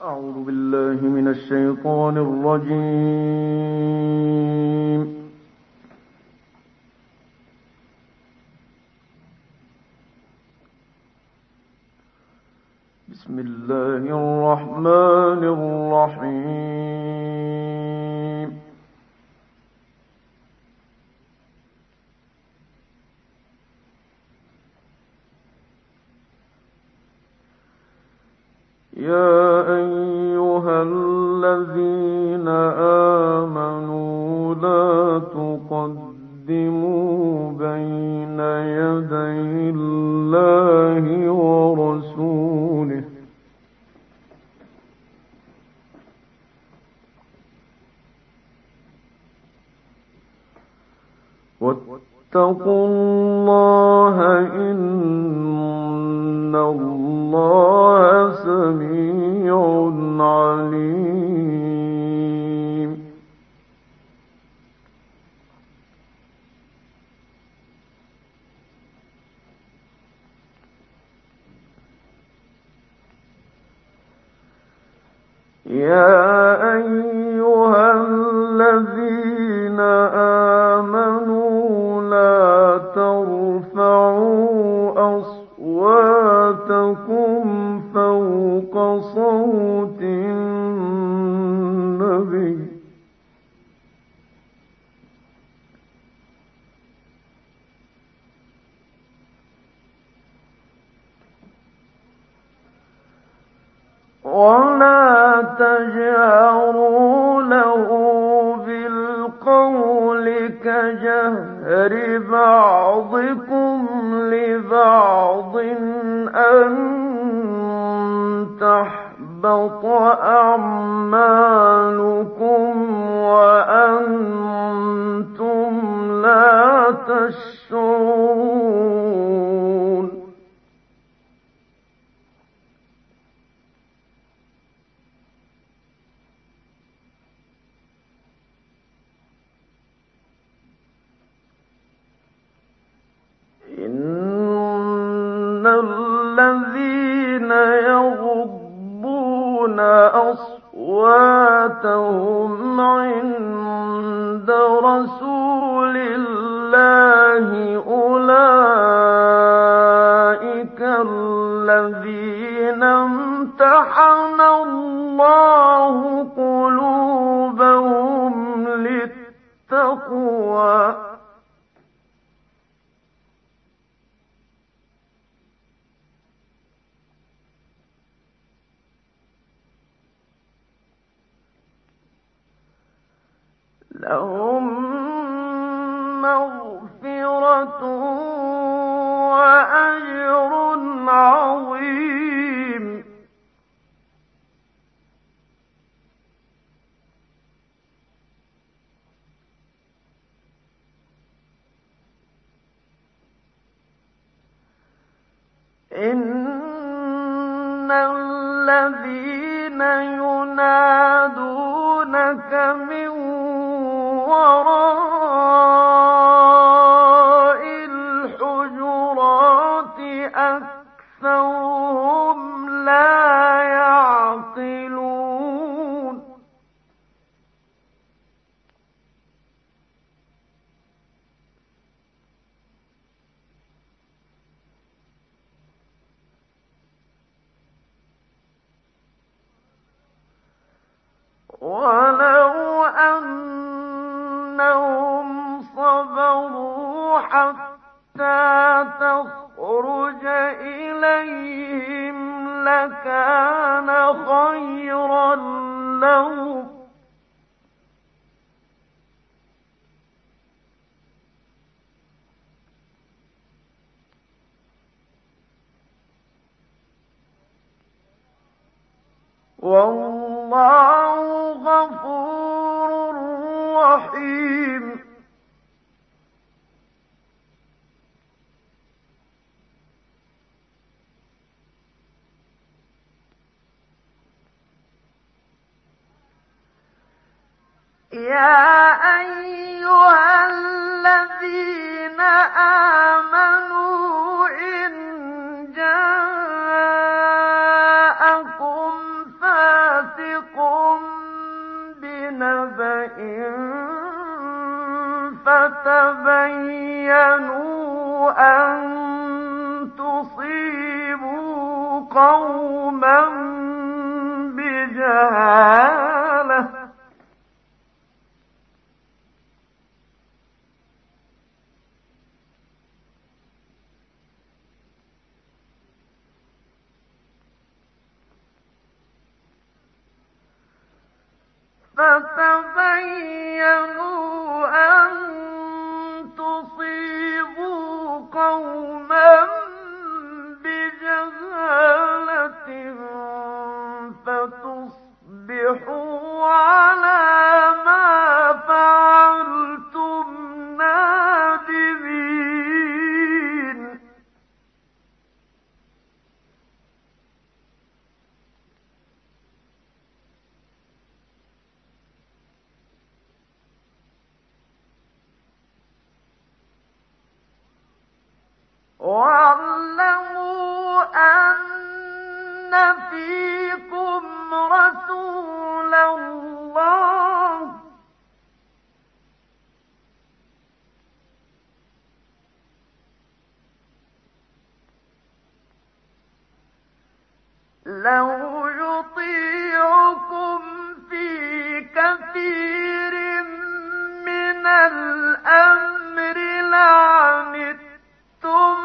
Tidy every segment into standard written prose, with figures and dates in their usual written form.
أعوذ بالله من الشيطان الرجيم. بسم الله الرحمن الرحيم. يا أيها الذين آمنوا لا تقدموا بين يدي الله ورسوله واتقوا الله إن الله سميع عليم. يا أيها الذين آمنوا لا ترفعوا أصواتكم فوق صوت النبي ولا تجهروا له بالقول كجهر بعضكم لبعض أن تحبط أعمالكم وأنتم لا تشعرون. إن الذين يغضون أصواتهم عند رسول الله أولئك الذين امتحن الله قلوبهم للتقوى لهم مغفرة وأجر عظيم. إن الذين ينادونك من وراء الحجرات أكثرهم لا يعقلون. ولو أنهم صبروا حتى تخرج إليهم لكان خيرا لهم والله غفور رحيم. يا أيها الذين آمنوا إن جاءكم فاسق بنبأ فتبينوا أن تصيبوا قوما بجهالة فتصبحوا على ما فعلتم نادمين واعلموا أن فيكم رسول الله لو يطيعكم في كثير من الأمر لعنتم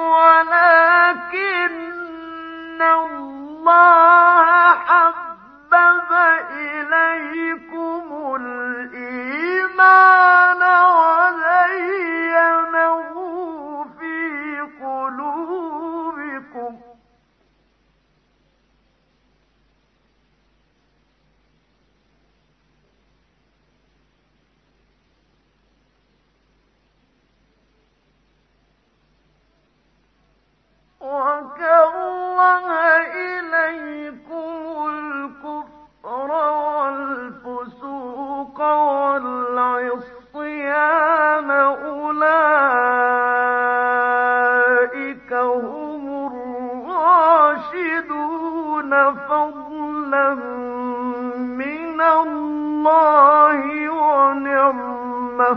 ولكن الله حبب إليكم الإيمان وزينه في قلوبكم وكره إليكم الكفر والفسوق والعصيان أولئك هم الراشدون فضلا من الله ونعمة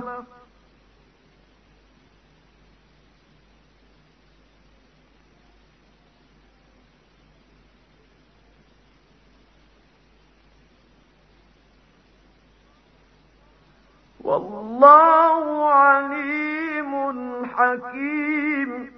والله عليم حكيم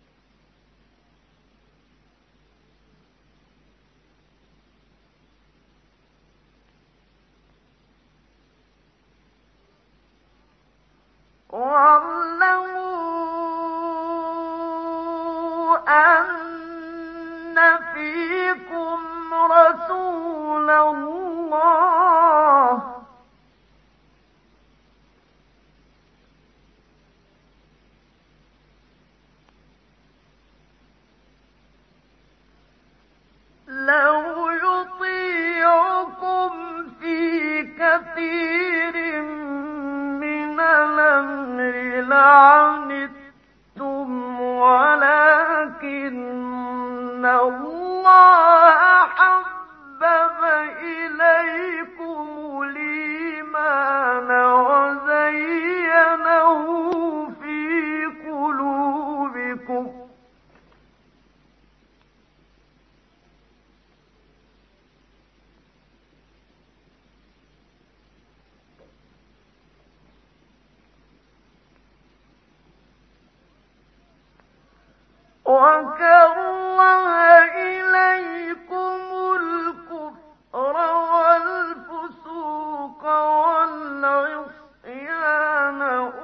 واعلموا أن فيكم رسول الله لو يطيعكم في كثير من الأمر لعنتم ولكن الله حبب إليكم الإيمان وزينه في قلوبكم وكره إليكم الكفر والفسوق والعصيان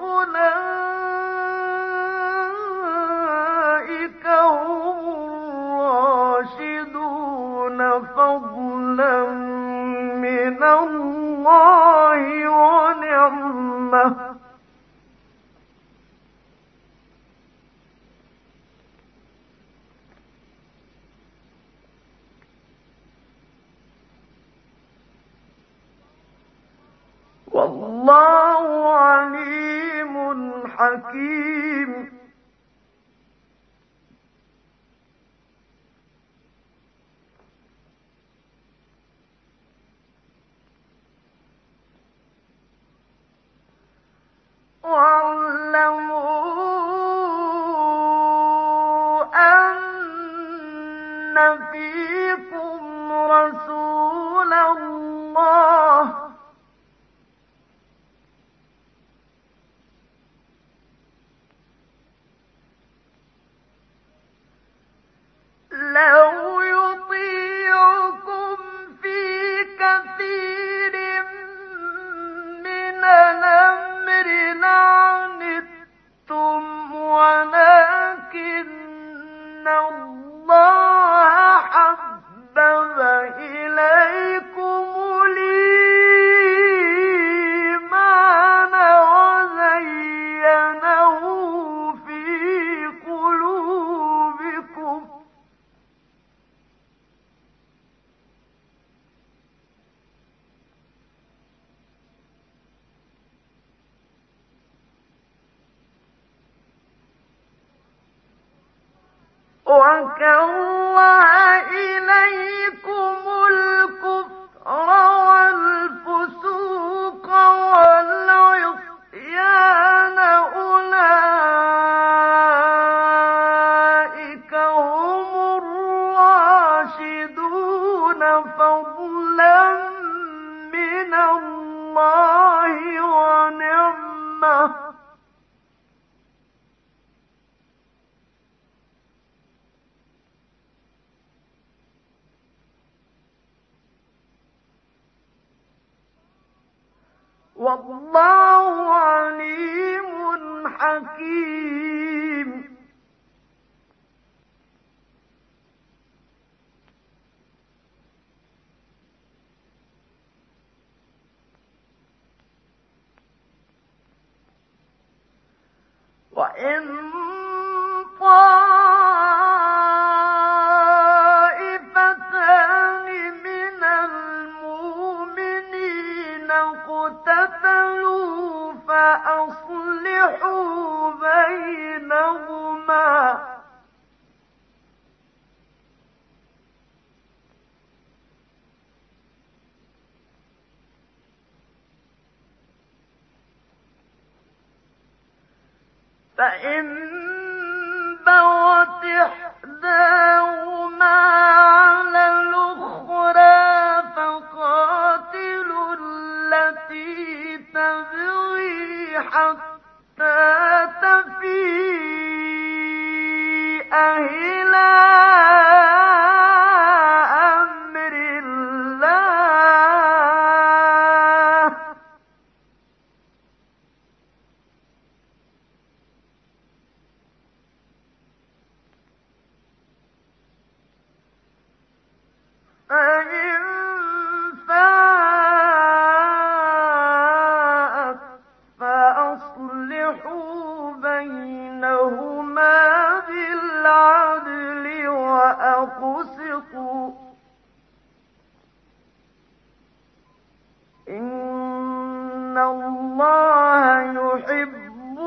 أولئك هم الراشدون فضلا من الله ونعمة والله عليم حكيم وكره إليكم الكفر والفسوق والعصيان أولئك هم الراشدون فضلا من الله ونعمة والله عليم حكيم. وإن طائفتان من المؤمنين اقتتلوا فأصلحوا بينهما فإن بغت إحداهما على الأخرى فقاتلوا التي تبغي حتى تفيء إلى أمر الله فإن فاءت فأصلحوا بينهما بالعدل وأقسطوا إن الله يحب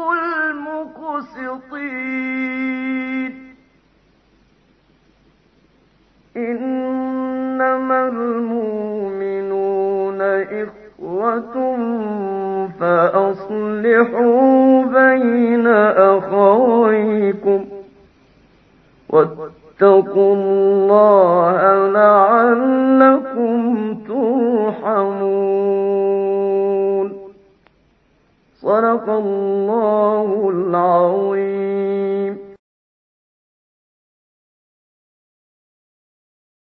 المقسطين. إنما المؤمنون إخوة فأصلحوا بين أخويكم واتقوا الله لعلكم ترحمون. صدق الله العظيم.